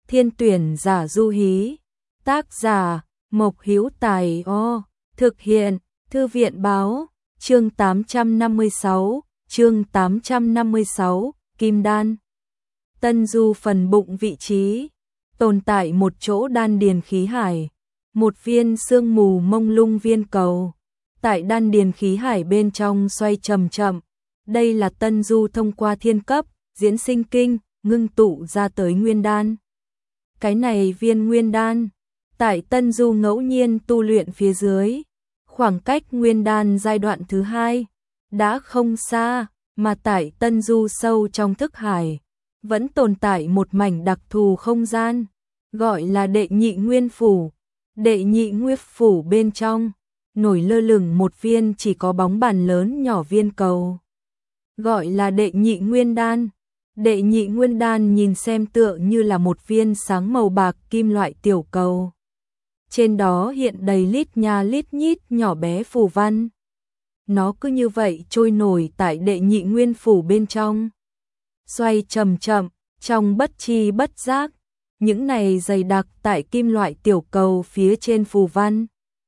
Thiên tuyển giả du hí. Tác giả Mộc Hữu Tài. Thực hiện Thư viện báo. Chương 856, Kim Đan. Tân Du phần bụng vị trí. Tồn tại một chỗ đan điền khí hải. Một viên sương mù mông lung viên cầu. Tại đan điền khí hải bên trong xoay chậm chậm. Đây là Tân Du thông qua thiên cấp, diễn sinh kinh, ngưng tụ ra tới nguyên đan. Cái này viên nguyên đan, tại Tân Du ngẫu nhiên tu luyện phía dưới, khoảng cách nguyên đan giai đoạn thứ 2 đã không xa, mà tại Tân Du sâu trong thức hải, vẫn tồn tại một mảnh đặc thù không gian, gọi là đệ nhị nguyên phủ. Đệ nhị nguyên phủ bên trong, nổi lơ lửng một viên chỉ có bóng bàn lớn nhỏ viên cầu. Gọi là đệ nhị nguyên đan. Đệ nhị nguyên đan nhìn xem tựa như là một viên sáng màu bạc kim loại tiểu cầu. Trên đó hiện đầy lít nha lít nhít nhỏ bé phù văn. Nó cứ như vậy trôi nổi tại đệ nhị nguyên phủ bên trong. Xoay chậm chậm, trong bất chi bất giác. Những này dày đặc tại kim loại tiểu cầu phía trên phù văn.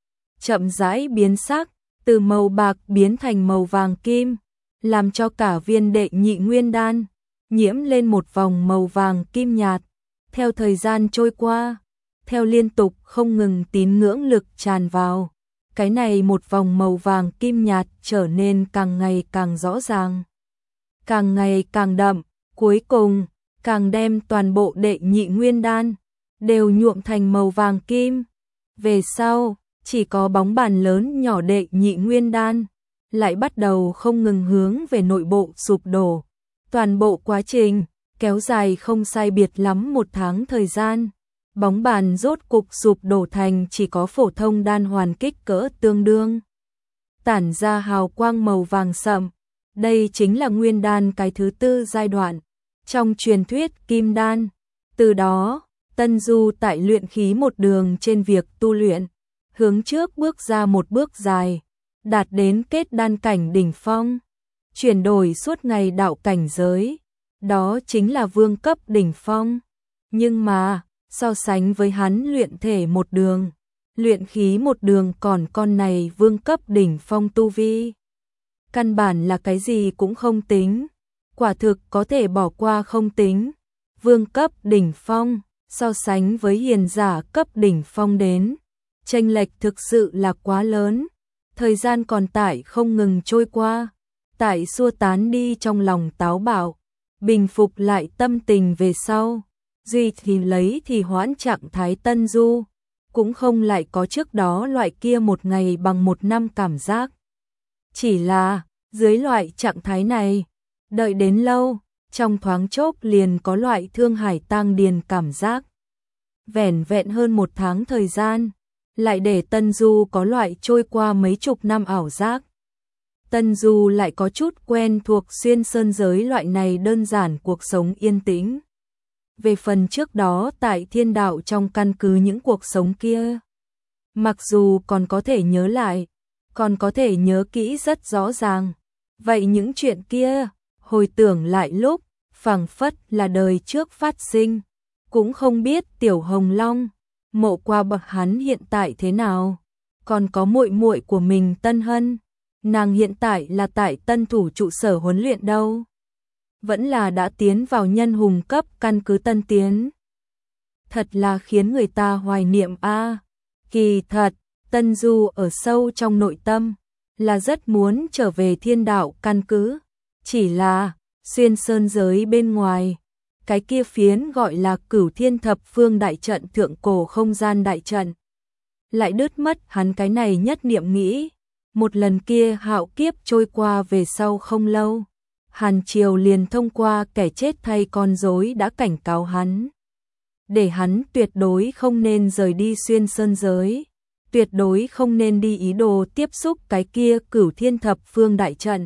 Chậm rãi biến sắc, từ màu bạc biến thành màu vàng kim, làm cho cả viên đệ nhị nguyên đan nhiễm lên một vòng màu vàng kim nhạt. Theo thời gian trôi qua, theo liên tục không ngừng tín ngưỡng lực tràn vào, cái này một vòng màu vàng kim nhạt trở nên càng ngày càng rõ ràng, càng ngày càng đậm, cuối cùng càng đem toàn bộ đệ nhị nguyên đan đều nhuộm thành màu vàng kim. Về sau, chỉ có bóng bàn lớn nhỏ đệ nhị nguyên đan lại bắt đầu không ngừng hướng về nội bộ sụp đổ. Toàn bộ quá trình kéo dài không sai biệt lắm 1 tháng thời gian. Bóng bàn rốt cục sụp đổ thành chỉ có phổ thông đan hoàn kích cỡ tương đương, tản ra hào quang màu vàng sậm. Đây chính là nguyên đan cái thứ 4 giai đoạn trong truyền thuyết kim đan. Từ đó, Tân Du tại luyện khí một đường trên việc tu luyện, hướng trước bước ra một bước dài, đạt đến kết đan cảnh đỉnh phong, chuyển đổi suốt ngày đạo cảnh giới, đó chính là vương cấp đỉnh phong. Nhưng mà, so sánh với hắn luyện thể một đường, luyện khí một đường còn con này vương cấp đỉnh phong tu vi, căn bản là cái gì cũng không tính, quả thực có thể bỏ qua không tính. Vương cấp đỉnh phong, so sánh với hiền giả cấp đỉnh phong đến, chênh lệch thực sự là quá lớn. Thời gian còn tại không ngừng trôi qua, tại xua tán đi trong lòng táo bạo, bình phục lại tâm tình về sau, duy thì lấy thì hoãn trạng thái Tân Du, cũng không lại có trước đó loại kia một ngày bằng 1 năm cảm giác. Chỉ là, dưới loại trạng thái này, đợi đến lâu, trong thoáng chốc liền có loại thương hải tang điền cảm giác. Vẻn vẹn hơn 1 tháng thời gian, lại để Tân Du có loại trôi qua mấy chục năm ảo giác. Tân Du lại có chút quen thuộc xuyên sơn giới loại này đơn giản cuộc sống yên tĩnh. Về phần trước đó tại thiên đạo trong căn cứ những cuộc sống kia, mặc dù còn có thể nhớ lại, còn có thể nhớ kỹ rất rõ ràng, vậy những chuyện kia, hồi tưởng lại lúc, phảng phất là đời trước phát sinh, cũng không biết Tiểu Hồng Long, Mộ Qua bậc hắn hiện tại thế nào, còn có muội muội của mình Tân Hân, nàng hiện tại là tại Tân Thủ trụ sở huấn luyện đâu, vẫn là đã tiến vào nhân hùng cấp căn cứ Tân Tiến. Thật là khiến người ta hoài niệm a. Kỳ thật, Tân Du ở sâu trong nội tâm là rất muốn trở về thiên đạo căn cứ, chỉ là xuyên sơn giới bên ngoài, cái kia phiến gọi là Cửu Thiên Thập Phương đại trận thượng cổ không gian đại trận, lại đứt mất hắn cái này nhất niệm nghĩ. Một lần kia hạo kiếp trôi qua về sau không lâu, Hàn Triều liền thông qua kẻ chết thay con rối đã cảnh cáo hắn, để hắn tuyệt đối không nên rời đi xuyên sơn giới, tuyệt đối không nên đi ý đồ tiếp xúc cái kia Cửu Thiên Thập Phương đại trận.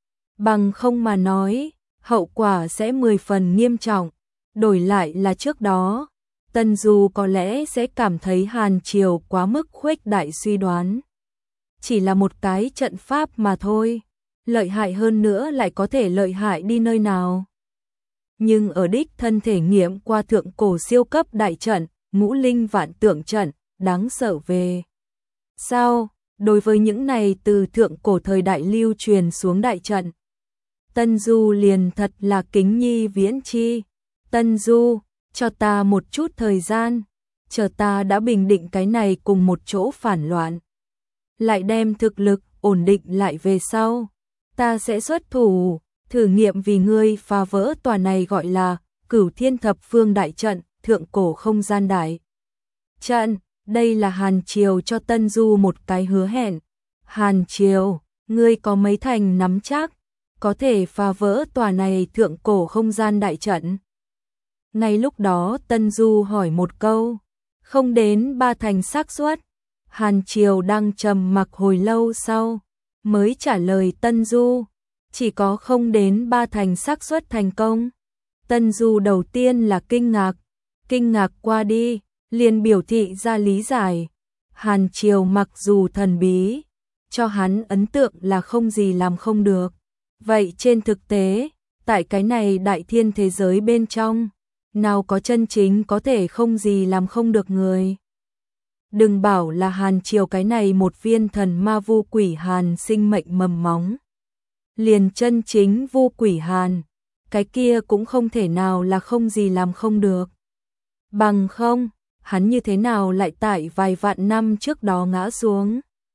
Bằng không mà nói, hậu quả sẽ 10 phần nghiêm trọng. Đổi lại là trước đó, Tân Du có lẽ sẽ cảm thấy Hàn Triều quá mức khuếch đại suy đoán. Chỉ là một cái trận pháp mà thôi, lợi hại hơn nữa lại có thể lợi hại đi nơi nào. nhưng ở đích thân thể nghiệm qua thượng cổ siêu cấp đại trận, ngũ linh vạn tượng trận, đáng sợ về. Sao, đối với những này từ thượng cổ thời đại lưu truyền xuống đại trận, Tân Du liền thật là kính nhi viễn chi. Tân Du, cho ta một chút thời gian, chờ ta đã bình định cái này cùng một chỗ phản loạn, lại đem thực lực ổn định lại về sau, ta sẽ xuất thủ, thử nghiệm vì ngươi phá vỡ tòa này gọi là Cửu Thiên Thập Phương đại trận, thượng cổ không gian đại trận. Đây là Hàn Triều cho Tân Du một cái hứa hẹn. Hàn Triều, ngươi có mấy thành nắm chắc có thể phá vỡ tòa này thượng cổ không gian đại trận? Ngay lúc đó Tân Du hỏi một câu, không đến 3 thành xác suất. Hàn Triều đang trầm mặc hồi lâu sau, mới trả lời Tân Du, chỉ có không đến 3 thành xác suất thành công. Tân Du đầu tiên là kinh ngạc qua đi, liền biểu thị ra lý giải. Hàn Triều mặc dù thần bí, cho hắn ấn tượng là không gì làm không được. Vậy trên thực tế, tại cái này đại thiên thế giới bên trong, nào có chân chính có thể không gì làm không được người. Đừng bảo là Hàn Triều cái này một viên thần ma vu quỷ hàn sinh mệnh mầm móng. Liền chân chính vu quỷ hàn, cái kia cũng không thể nào là không gì làm không được. Bằng không, hắn như thế nào lại tại vài vạn năm trước đó ngã xuống.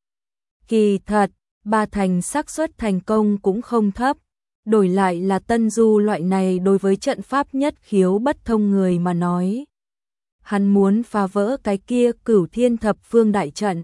Kỳ thật, 3 thành xác suất thành công cũng không thấp. Đổi lại là Tân Du loại này đối với trận pháp nhất khiếu bất thông người mà nói, hắn muốn phá vỡ cái kia Cửu Thiên Thập Phương đại trận,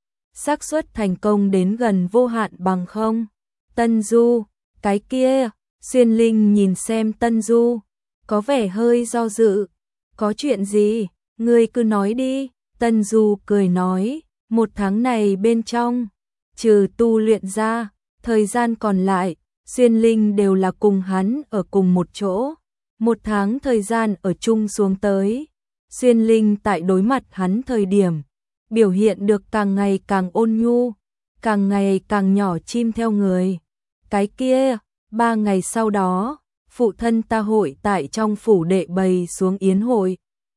xác suất thành công đến gần vô hạn bằng không. Tân Du, cái kia, Xuyên Linh nhìn xem Tân Du, có vẻ hơi do dự. Có chuyện gì, ngươi cứ nói đi. Tân Du cười nói, 1 tháng này bên trong, trừ tu luyện ra, thời gian còn lại, Xuyên Linh đều là cùng hắn ở cùng một chỗ. 1 tháng thời gian ở chung xuống tới, Xuyên Linh tại đối mặt hắn thời điểm, biểu hiện được càng ngày càng ôn nhu, càng ngày càng nhỏ chim theo người. Cái kia, 3 ngày sau đó, phụ thân ta hội tại trong phủ đệ bày xuống yến hội.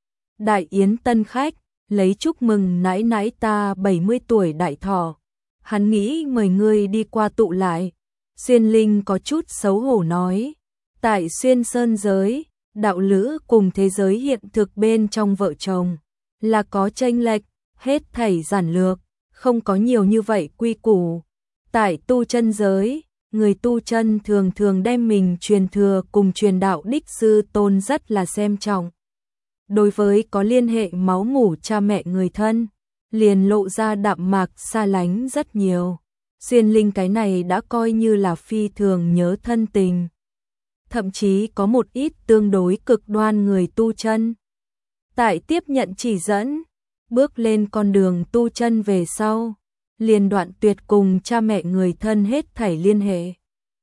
Đại yến tân khách, lấy chúc mừng nãi nãi ta 70 tuổi đại thọ. Hắn nghĩ mời ngươi đi qua tụ lại. Xuyên Linh có chút xấu hổ nói, tại Xuyên Sơn giới, đạo lữ cùng thế giới hiện thực bên trong vợ chồng là có chênh lệch, hết thảy giản lược, không có nhiều như vậy quy củ. Tại tu chân giới, người tu chân thường thường đem mình truyền thừa cùng truyền đạo đích sư tôn rất là xem trọng. Đối với có liên hệ máu mủ cha mẹ người thân, liền lộ ra đạm mạc xa lánh rất nhiều. Xuyên Linh cái này đã coi như là phi thường nhớ thân tình. Thậm chí có một ít tương đối cực đoan người tu chân. Tại tiếp nhận chỉ dẫn, bước lên con đường tu chân về sau, liền đoạn tuyệt cùng cha mẹ người thân hết thảy liên hệ.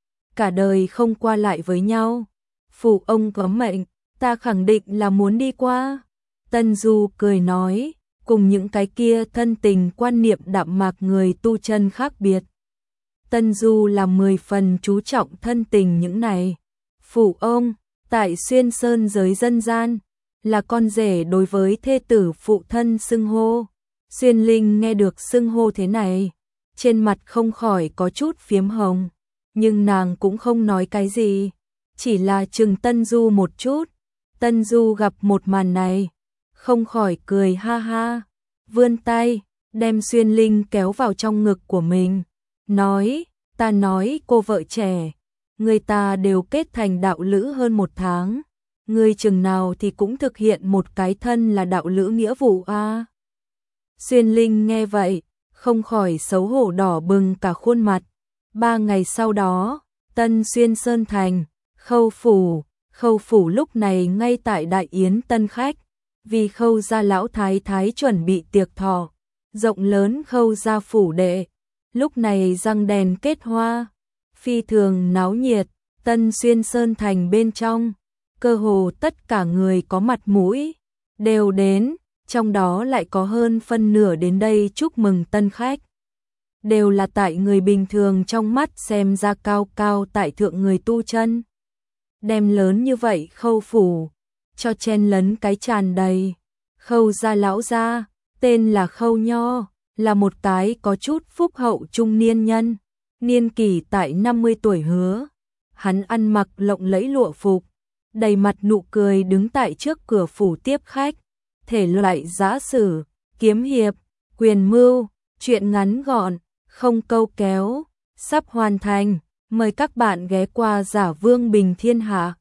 Cả đời không qua lại với nhau. Phụ ông có mệnh, ta khẳng định là muốn đi qua. Tân Du cười nói, cùng những cái kia thân tình quan niệm đạm mạc người tu chân khác biệt. Tân Du là 10 phần chú trọng thân tình những này. Phụ ông, tại Xuyên Sơn giới dân gian, là con rể đối với thê tử phụ thân xưng hô. Xuyên Linh nghe được xưng hô thế này, trên mặt không khỏi có chút phiếm hồng, nhưng nàng cũng không nói cái gì, chỉ là chừng Tân Du một chút. Tân Du gặp một màn này, không khỏi cười ha ha, vươn tay, đem Xuyên Linh kéo vào trong ngực của mình, nói, ta nói cô vợ trẻ, người ta đều kết thành đạo lữ hơn 1 tháng, người chừng nào thì cũng thực hiện một cái thân là đạo lữ nghĩa vụ a. Xuyên Linh nghe vậy, không khỏi xấu hổ đỏ bừng cả khuôn mặt. 3 ngày sau đó, Tân Xuyên Sơn Thành, Khâu phủ lúc này ngay tại đại yến tân khách, vì Khâu gia lão thái thái chuẩn bị tiệc thọ, rộng lớn Khâu gia phủ đệ, lúc này răng đèn kết hoa, phi thường náo nhiệt. Tân Xuyên Sơn Thành bên trong, cơ hồ tất cả người có mặt mũi đều đến, trong đó lại có hơn phân nửa đến đây chúc mừng tân khách. Đều là tại người bình thường trong mắt xem ra cao cao tại thượng người tu chân. đem lớn như vậy Khâu phủ, cho chen lấn cái tràn đầy. Khâu gia lão gia, tên là Khâu Nho, là một cái có chút phúc hậu trung niên nhân, niên kỷ tại 50 tuổi hứa. Hắn ăn mặc lộng lẫy lụa phục, đầy mặt nụ cười đứng tại trước cửa phủ tiếp khách, thể loại giã sử, kiếm hiệp, quyền mưu, chuyện ngắn gọn, không câu kéo, sắp hoàn thành, mời các bạn ghé qua Giả Vương Bình Thiên Hạ.